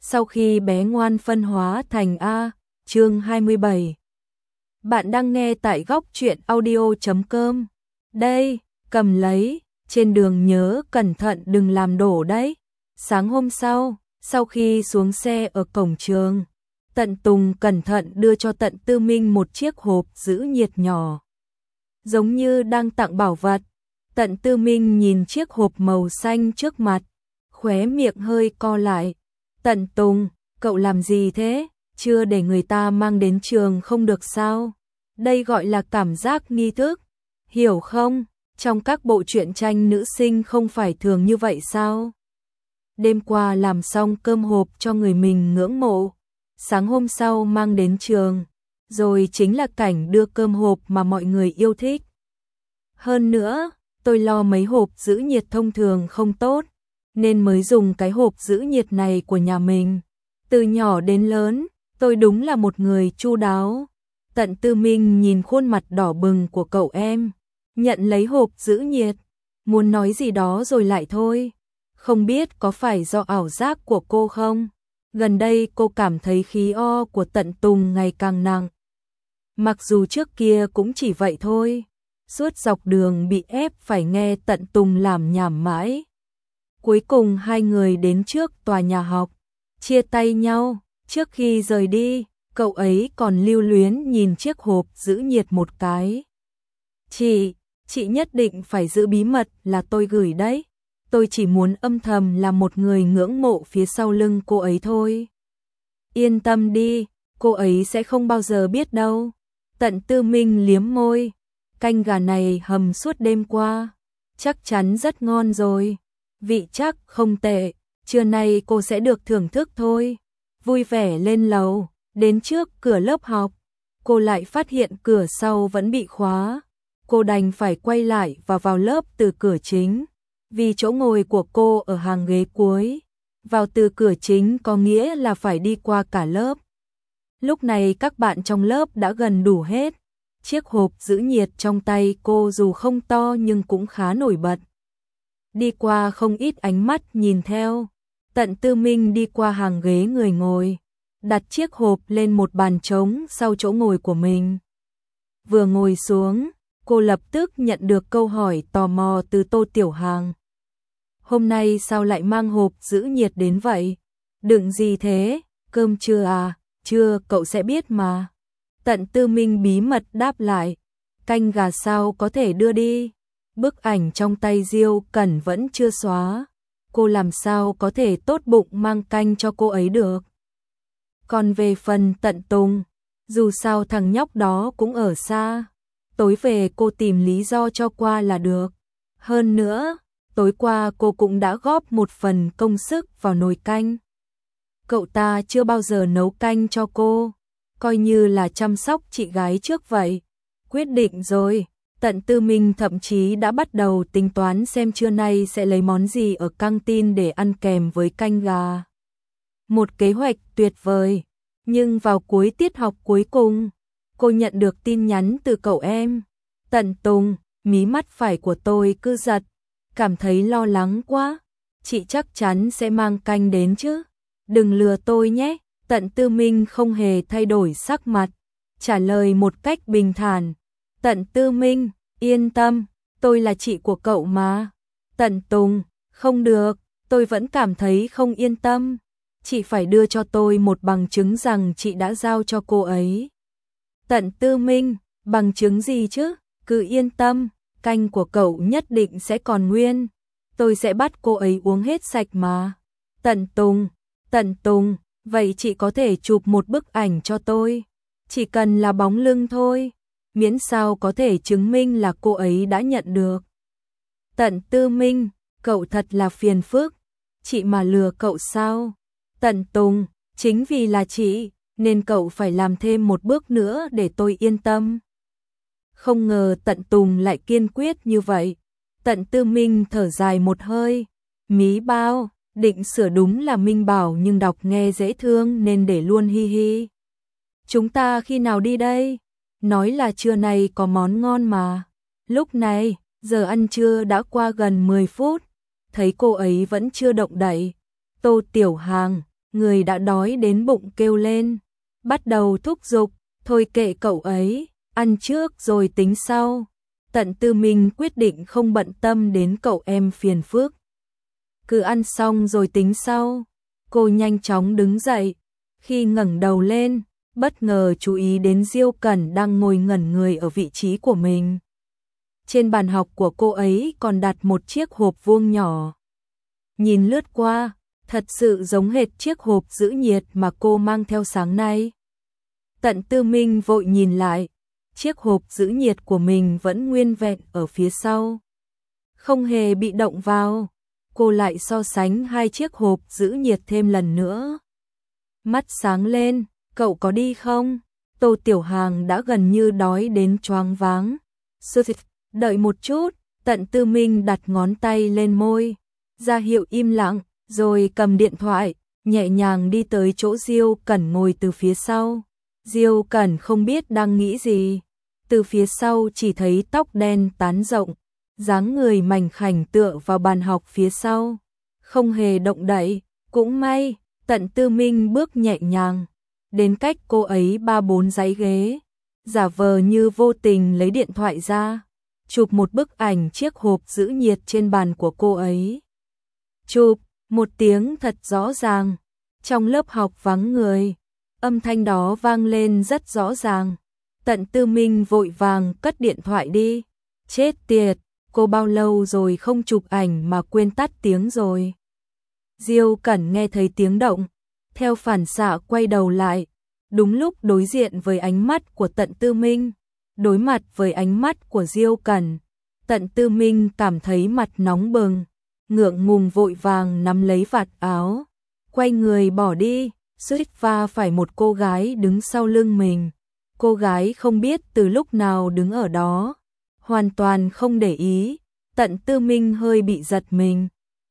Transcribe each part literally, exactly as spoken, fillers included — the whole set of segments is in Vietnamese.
Sau khi bé ngoan phân hóa thành A, chương hai mươi bảy. Bạn đang nghe tại góc truyện audio chấm com. Đây, cầm lấy, trên đường nhớ cẩn thận đừng làm đổ đấy. Sáng hôm sau, sau khi xuống xe ở cổng trường, Tận Tùng cẩn thận đưa cho Tận Tư Minh một chiếc hộp giữ nhiệt nhỏ. Giống như đang tặng bảo vật. Tận Tư Minh nhìn chiếc hộp màu xanh trước mặt, khóe miệng hơi co lại. Tận Tùng, cậu làm gì thế? Chưa để người ta mang đến trường không được sao? Đây gọi là cảm giác nghi thức, hiểu không? Trong các bộ truyện tranh nữ sinh không phải thường như vậy sao? Đêm qua làm xong cơm hộp cho người mình ngưỡng mộ, sáng hôm sau mang đến trường, rồi chính là cảnh đưa cơm hộp mà mọi người yêu thích. Hơn nữa, tôi lo mấy hộp giữ nhiệt thông thường không tốt, nên mới dùng cái hộp giữ nhiệt này của nhà mình. Từ nhỏ đến lớn, tôi đúng là một người chu đáo. Tận Tư Minh nhìn khuôn mặt đỏ bừng của cậu em, nhận lấy hộp giữ nhiệt, muốn nói gì đó rồi lại thôi. Không biết có phải do ảo giác của cô không? Gần đây cô cảm thấy khí o của Tận Tùng ngày càng nặng. Mặc dù trước kia cũng chỉ vậy thôi, suốt dọc đường bị ép phải nghe Tận Tùng làm nhảm mãi. Cuối cùng hai người đến trước tòa nhà học, chia tay nhau. Trước khi rời đi, cậu ấy còn lưu luyến nhìn chiếc hộp giữ nhiệt một cái. Chị, chị nhất định phải giữ bí mật là tôi gửi đấy. Tôi chỉ muốn âm thầm là một người ngưỡng mộ phía sau lưng cô ấy thôi. Yên tâm đi, cô ấy sẽ không bao giờ biết đâu. Tận Tư Minh liếm môi, canh gà này hầm suốt đêm qua, chắc chắn rất ngon rồi. Vị chắc không tệ, trưa nay cô sẽ được thưởng thức thôi. Vui vẻ lên lầu, đến trước cửa lớp học, cô lại phát hiện cửa sau vẫn bị khóa. Cô đành phải quay lại và vào lớp từ cửa chính, vì chỗ ngồi của cô ở hàng ghế cuối. Vào từ cửa chính có nghĩa là phải đi qua cả lớp. Lúc này các bạn trong lớp đã gần đủ hết. Chiếc hộp giữ nhiệt trong tay cô dù không to nhưng cũng khá nổi bật. Đi qua không ít ánh mắt nhìn theo. Tận Tư Minh đi qua hàng ghế người ngồi, đặt chiếc hộp lên một bàn trống sau chỗ ngồi của mình. Vừa ngồi xuống, cô lập tức nhận được câu hỏi tò mò từ Tô Tiểu Hàng. Hôm nay sao lại mang hộp giữ nhiệt đến vậy? Đựng gì thế? Cơm chưa à? Chưa, cậu sẽ biết mà. Tận Tư Minh bí mật đáp lại. Canh gà sao có thể đưa đi? Bức ảnh trong tay Diêu Cẩn vẫn chưa xóa. Cô làm sao có thể tốt bụng mang canh cho cô ấy được. Còn về phần Tận Tùng, dù sao thằng nhóc đó cũng ở xa, tối về cô tìm lý do cho qua là được. Hơn nữa, tối qua cô cũng đã góp một phần công sức vào nồi canh. Cậu ta chưa bao giờ nấu canh cho cô, coi như là chăm sóc chị gái trước vậy. Quyết định rồi. Tận Tư Minh thậm chí đã bắt đầu tính toán xem trưa nay sẽ lấy món gì ở căng tin để ăn kèm với canh gà. Một kế hoạch tuyệt vời, nhưng vào cuối tiết học cuối cùng, cô nhận được tin nhắn từ cậu em. Tận Tùng, mí mắt phải của tôi cứ giật, cảm thấy lo lắng quá. Chị chắc chắn sẽ mang canh đến chứ? Đừng lừa tôi nhé. Tận Tư Minh không hề thay đổi sắc mặt, trả lời một cách bình thản. Tận Tư Minh, yên tâm, tôi là chị của cậu mà. Tận Tùng, không được, tôi vẫn cảm thấy không yên tâm. Chị phải đưa cho tôi một bằng chứng rằng chị đã giao cho cô ấy. Tận Tư Minh, bằng chứng gì chứ? Cứ yên tâm, canh của cậu nhất định sẽ còn nguyên. Tôi sẽ bắt cô ấy uống hết sạch mà. Tận Tùng, Tận Tùng, vậy chị có thể chụp một bức ảnh cho tôi. Chỉ cần là bóng lưng thôi. Miễn sao có thể chứng minh là cô ấy đã nhận được. Tận Tư Minh, cậu thật là phiền phức. Chị mà lừa cậu sao? Tận Tùng, chính vì là chị, nên cậu phải làm thêm một bước nữa để tôi yên tâm. Không ngờ Tận Tùng lại kiên quyết như vậy. Tận Tư Minh thở dài một hơi. Mí bao, định sửa đúng là Minh Bảo nhưng đọc nghe dễ thương nên để luôn hi hi. Chúng ta khi nào đi đây? Nói là trưa nay có món ngon mà. Lúc này, giờ ăn trưa đã qua gần mười phút, thấy cô ấy vẫn chưa động đậy. Tô Tiểu Hàng, người đã đói đến bụng kêu lên, bắt đầu thúc giục, thôi kệ cậu ấy, ăn trước rồi tính sau. Tận Tư Minh quyết định không bận tâm đến cậu em phiền phức. Cứ ăn xong rồi tính sau. Cô nhanh chóng đứng dậy, khi ngẩng đầu lên, bất ngờ chú ý đến Diêu Cẩn đang ngồi ngẩn người ở vị trí của mình. Trên bàn học của cô ấy còn đặt một chiếc hộp vuông nhỏ. Nhìn lướt qua, thật sự giống hệt chiếc hộp giữ nhiệt mà cô mang theo sáng nay. Tận Tư Minh vội nhìn lại, chiếc hộp giữ nhiệt của mình vẫn nguyên vẹn ở phía sau. Không hề bị động vào, cô lại so sánh hai chiếc hộp giữ nhiệt thêm lần nữa. Mắt sáng lên, cậu có đi không? Tô Tiểu Hàng đã gần như đói đến choáng váng. Đợi một chút, Tận Tư Minh đặt ngón tay lên môi, ra hiệu im lặng, rồi cầm điện thoại, nhẹ nhàng đi tới chỗ Diêu Cẩn ngồi từ phía sau. Diêu Cẩn không biết đang nghĩ gì, từ phía sau chỉ thấy tóc đen tán rộng, dáng người mảnh khảnh tựa vào bàn học phía sau, không hề động đậy. Cũng may, Tận Tư Minh bước nhẹ nhàng, đến cách cô ấy ba bốn dãy ghế, giả vờ như vô tình lấy điện thoại ra, chụp một bức ảnh chiếc hộp giữ nhiệt trên bàn của cô ấy. Chụp, một tiếng thật rõ ràng, trong lớp học vắng người, âm thanh đó vang lên rất rõ ràng. Tận Tư Minh vội vàng cất điện thoại đi, chết tiệt, cô bao lâu rồi không chụp ảnh mà quên tắt tiếng rồi. Diêu Cẩn nghe thấy tiếng động, theo phản xạ quay đầu lại, đúng lúc đối diện với ánh mắt của Tận Tư Minh. Đối mặt với ánh mắt của Diêu Cẩn, Tận Tư Minh cảm thấy mặt nóng bừng, ngượng ngùng vội vàng nắm lấy vạt áo, quay người bỏ đi, suýt va phải một cô gái đứng sau lưng mình. Cô gái không biết từ lúc nào đứng ở đó, hoàn toàn không để ý. Tận Tư Minh hơi bị giật mình,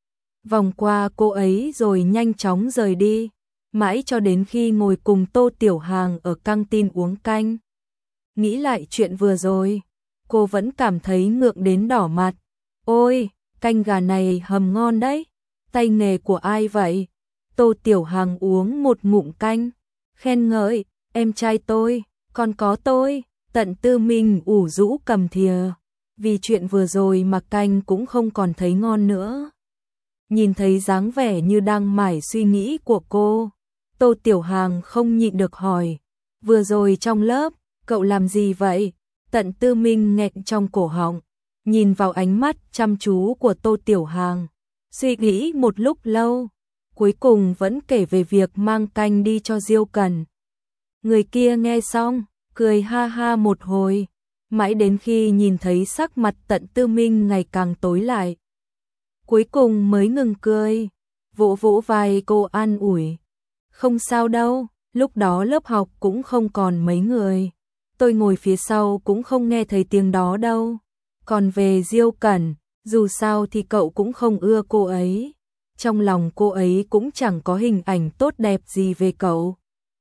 vòng qua cô ấy rồi nhanh chóng rời đi, mãi cho đến khi ngồi cùng Tô Tiểu Hàng ở căng tin uống canh. Nghĩ lại chuyện vừa rồi, cô vẫn cảm thấy ngượng đến đỏ mặt. Ôi, canh gà này hầm ngon đấy, tay nghề của ai vậy? Tô Tiểu Hàng uống một ngụm canh, khen ngợi, em trai tôi, còn có tôi. Tận Tư Minh ủ rũ cầm thìa, vì chuyện vừa rồi mà canh cũng không còn thấy ngon nữa. Nhìn thấy dáng vẻ như đang mải suy nghĩ của cô, Tô Tiểu Hàng không nhịn được hỏi, vừa rồi trong lớp, cậu làm gì vậy? Tận Tư Minh nghẹn trong cổ họng, nhìn vào ánh mắt chăm chú của Tô Tiểu Hàng, suy nghĩ một lúc lâu, cuối cùng vẫn kể về việc mang canh đi cho Diêu Cẩn. Người kia nghe xong, cười ha ha một hồi, mãi đến khi nhìn thấy sắc mặt Tận Tư Minh ngày càng tối lại, cuối cùng mới ngừng cười, vỗ vỗ vai cô an ủi. Không sao đâu, lúc đó lớp học cũng không còn mấy người, tôi ngồi phía sau cũng không nghe thấy tiếng đó đâu. Còn về Diêu Cẩn, dù sao thì cậu cũng không ưa cô ấy, trong lòng cô ấy cũng chẳng có hình ảnh tốt đẹp gì về cậu.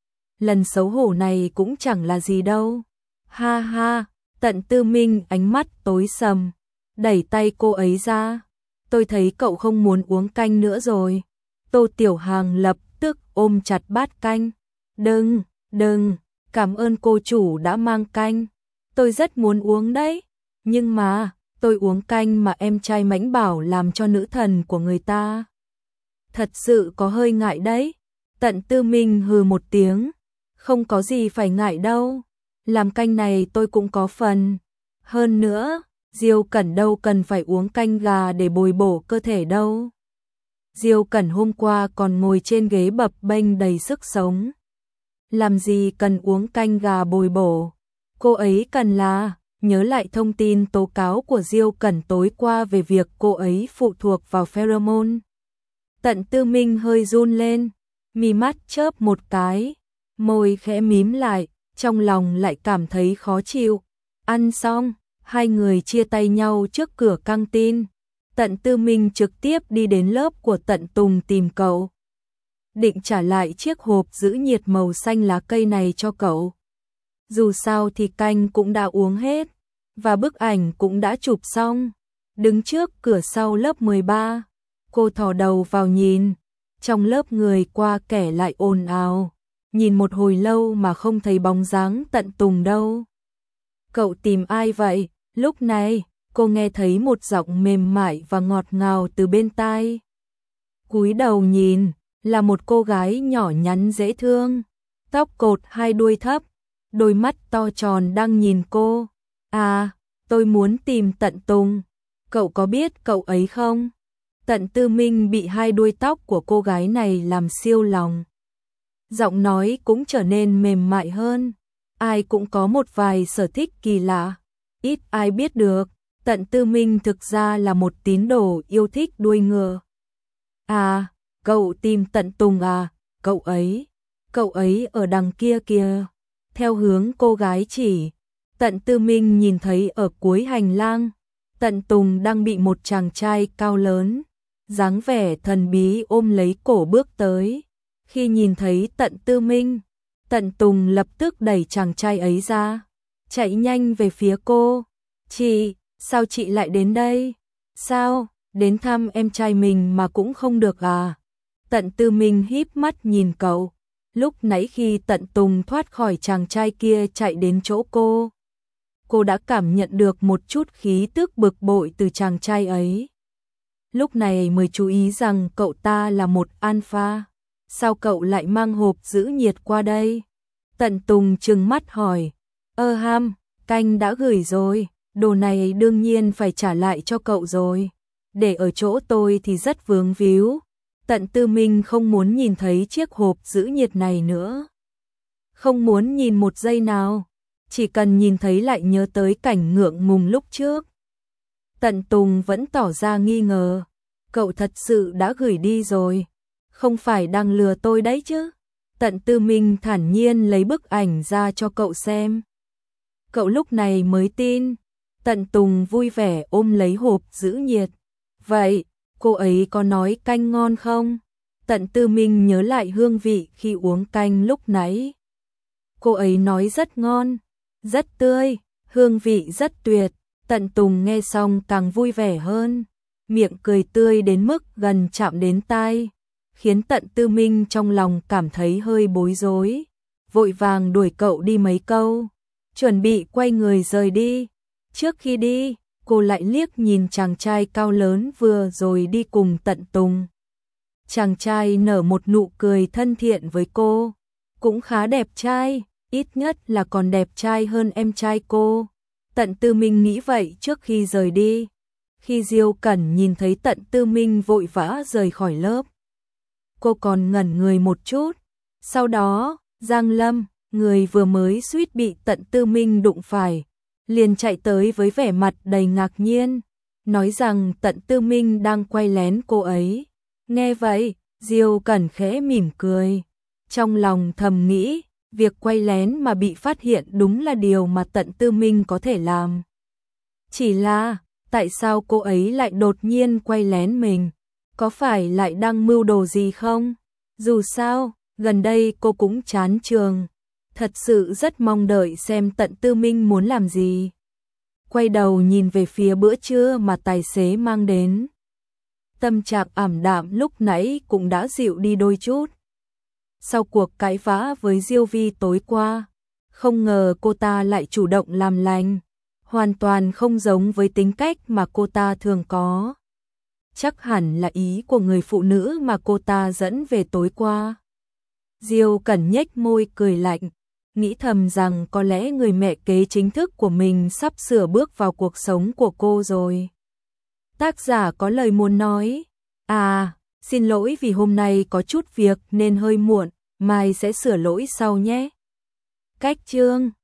Lần xấu hổ này cũng chẳng là gì đâu. Ha ha, Tận Tư Minh ánh mắt tối sầm, đẩy tay cô ấy ra. Tôi thấy cậu không muốn uống canh nữa rồi. Tô Tiểu Hàng lập tức ôm chặt bát canh. Đừng, đừng, cảm ơn cô chủ đã mang canh. Tôi rất muốn uống đấy. Nhưng mà, tôi uống canh mà em trai Mãnh Bảo làm cho nữ thần của người ta. Thật sự có hơi ngại đấy. Tận Tư Minh hừ một tiếng. Không có gì phải ngại đâu. Làm canh này tôi cũng có phần. Hơn nữa, Diêu Cẩn đâu cần phải uống canh gà để bồi bổ cơ thể đâu. Diêu Cẩn hôm qua còn ngồi trên ghế bập bênh đầy sức sống. Làm gì cần uống canh gà bồi bổ. Cô ấy cần là nhớ lại thông tin tố cáo của Diêu Cẩn tối qua về việc cô ấy phụ thuộc vào pheromone. Tận Tư Minh hơi run lên, mí mắt chớp một cái, môi khẽ mím lại, trong lòng lại cảm thấy khó chịu. Ăn xong, hai người chia tay nhau trước cửa căng tin. Tận Tư Minh trực tiếp đi đến lớp của Tận Tùng tìm cậu, định trả lại chiếc hộp giữ nhiệt màu xanh lá cây này cho cậu. Dù sao thì canh cũng đã uống hết, và bức ảnh cũng đã chụp xong. Đứng trước cửa sau lớp mười ba, cô thò đầu vào nhìn, Trong lớp người qua kẻ lại ồn ào, nhìn một hồi lâu mà không thấy bóng dáng Tận Tùng đâu. Cậu tìm ai vậy? Lúc này, cô nghe thấy một giọng mềm mại và ngọt ngào từ bên tai. Cúi đầu nhìn, là một cô gái nhỏ nhắn dễ thương, tóc cột hai đuôi thấp, đôi mắt to tròn đang nhìn cô. À, tôi muốn tìm Tận Tùng, cậu có biết cậu ấy không? Tận Tư Minh bị hai đuôi tóc của cô gái này làm siêu lòng. Giọng nói cũng trở nên mềm mại hơn. Ai cũng có một vài sở thích kỳ lạ, ít ai biết được, Tận Tư Minh thực ra là một tín đồ yêu thích đuôi ngựa. À, cậu tìm Tận Tùng à, cậu ấy, cậu ấy ở đằng kia kìa. Theo hướng cô gái chỉ, Tận Tư Minh nhìn thấy ở cuối hành lang, Tận Tùng đang bị một chàng trai cao lớn, dáng vẻ thần bí ôm lấy cổ bước tới. Khi nhìn thấy Tận Tư Minh, Tận Tùng lập tức đẩy chàng trai ấy ra, chạy nhanh về phía cô. Chị, sao chị lại đến đây? Sao, đến thăm em trai mình mà cũng không được à? Tận Tư Minh híp mắt nhìn cậu. Lúc nãy khi Tận Tùng thoát khỏi chàng trai kia chạy đến chỗ cô, cô đã cảm nhận được một chút khí tức bực bội từ chàng trai ấy. Lúc này mới chú ý rằng cậu ta là một alpha. Sao cậu lại mang hộp giữ nhiệt qua đây? Tận Tùng trừng mắt hỏi. Ơ ham, canh đã gửi rồi, đồ này đương nhiên phải trả lại cho cậu rồi. Để ở chỗ tôi thì rất vướng víu. Tận Tư Minh không muốn nhìn thấy chiếc hộp giữ nhiệt này nữa. Không muốn nhìn một giây nào, chỉ cần nhìn thấy lại nhớ tới cảnh ngượng ngùng lúc trước. Tận Tùng vẫn tỏ ra nghi ngờ. Cậu thật sự đã gửi đi rồi, không phải đang lừa tôi đấy chứ? Tận Tư Minh thản nhiên lấy bức ảnh ra cho cậu xem. Cậu lúc này mới tin. Tận Tùng vui vẻ ôm lấy hộp giữ nhiệt. Vậy, cô ấy có nói canh ngon không? Tận Tư Minh nhớ lại hương vị khi uống canh lúc nãy. Cô ấy nói rất ngon, rất tươi, hương vị rất tuyệt. Tận Tùng nghe xong càng vui vẻ hơn, miệng cười tươi đến mức gần chạm đến tai, khiến Tận Tư Minh trong lòng cảm thấy hơi bối rối, vội vàng đuổi cậu đi mấy câu, chuẩn bị quay người rời đi. Trước khi đi, cô lại liếc nhìn chàng trai cao lớn vừa rồi đi cùng Tận Tùng. Chàng trai nở một nụ cười thân thiện với cô, cũng khá đẹp trai, ít nhất là còn đẹp trai hơn em trai cô. Tận Tư Minh nghĩ vậy trước khi rời đi. Khi Diêu Cẩn nhìn thấy Tận Tư Minh vội vã rời khỏi lớp, cô còn ngẩn người một chút. Sau đó, Giang Lâm, người vừa mới suýt bị Tận Tư Minh đụng phải, liền chạy tới với vẻ mặt đầy ngạc nhiên, nói rằng Tận Tư Minh đang quay lén cô ấy. Nghe vậy, Diêu Cẩn khẽ mỉm cười, trong lòng thầm nghĩ, việc quay lén mà bị phát hiện đúng là điều mà Tận Tư Minh có thể làm. Chỉ là, tại sao cô ấy lại đột nhiên quay lén mình? Có phải lại đang mưu đồ gì không? Dù sao, gần đây cô cũng chán trường, thật sự rất mong đợi xem Tận Tư Minh muốn làm gì. Quay đầu nhìn về phía bữa trưa mà tài xế mang đến. Tâm trạng ảm đạm lúc nãy cũng đã dịu đi đôi chút. Sau cuộc cãi vã với Diêu Vi tối qua, không ngờ cô ta lại chủ động làm lành, hoàn toàn không giống với tính cách mà cô ta thường có. Chắc hẳn là ý của người phụ nữ mà cô ta dẫn về tối qua. Diêu Cẩn nhếch môi cười lạnh, nghĩ thầm rằng có lẽ người mẹ kế chính thức của mình sắp sửa bước vào cuộc sống của cô rồi. Tác giả có lời muốn nói. À, xin lỗi vì hôm nay có chút việc nên hơi muộn, mai sẽ sửa lỗi sau nhé. Cách chương